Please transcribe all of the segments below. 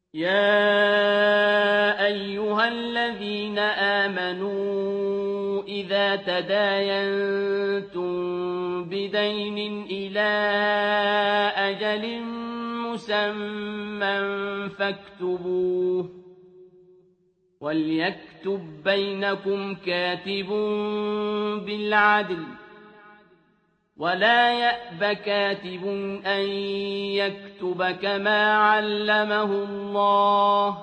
يا أيها الذين آمنوا إذا تداينتم بدين إلى أجل مسمى فاكتبوه وليكتب بينكم كاتب بالعدل ولا يأب كاتب أن يكتب كما علمه الله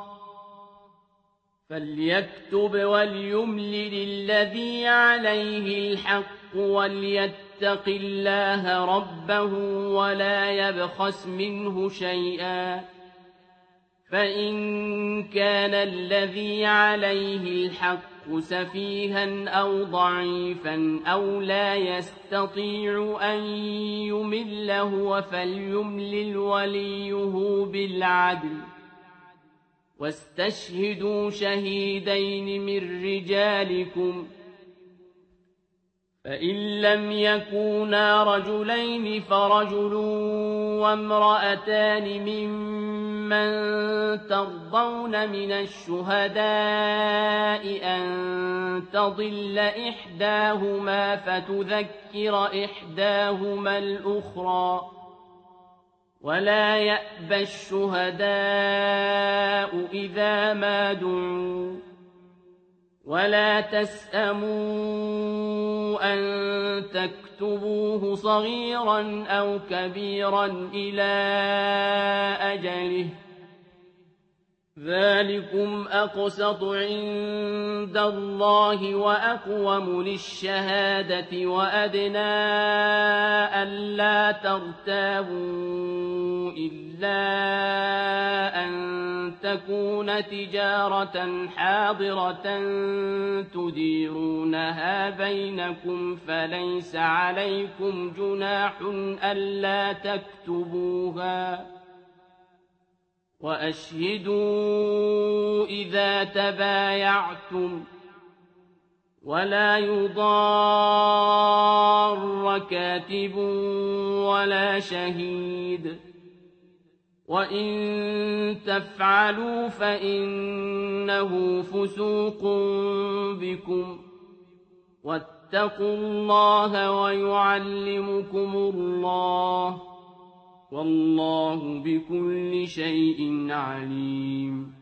فليكتب وليملل الذي عليه الحق وليتق الله ربه ولا يبخس منه شيئا فإن كان الذي عليه الحق سفيها أو ضعيفا أو لا يستطيع أن يمل هو فليملل وليه بالعدل واستشهدوا شهيدين من رجالكم فإن لم يكونا رجلين فرجل وامرأتان ممن ترضون من الشهداء أن تضل إحداهما فتذكر إحداهما الأخرى ولا يأبى الشهداء إذا ما دعوا ولا تسأموا أن تكتبوه صغيرا أو كبيرا إلى أجله ذلكم أقسط عند الله وأقوم للشهادة وأدنى ألا ترتابوا إلا أن تكون تجارة حاضرة تديرونها بينكم فليس عليكم جناح ألا تكتبوها وأشهدوا إذا تبايعتم ولا يضار كاتب ولا شهيد وإن تفعلوا فإنه فسوق بكم واتقوا الله ويعلمكم الله والله بكل شيء عليم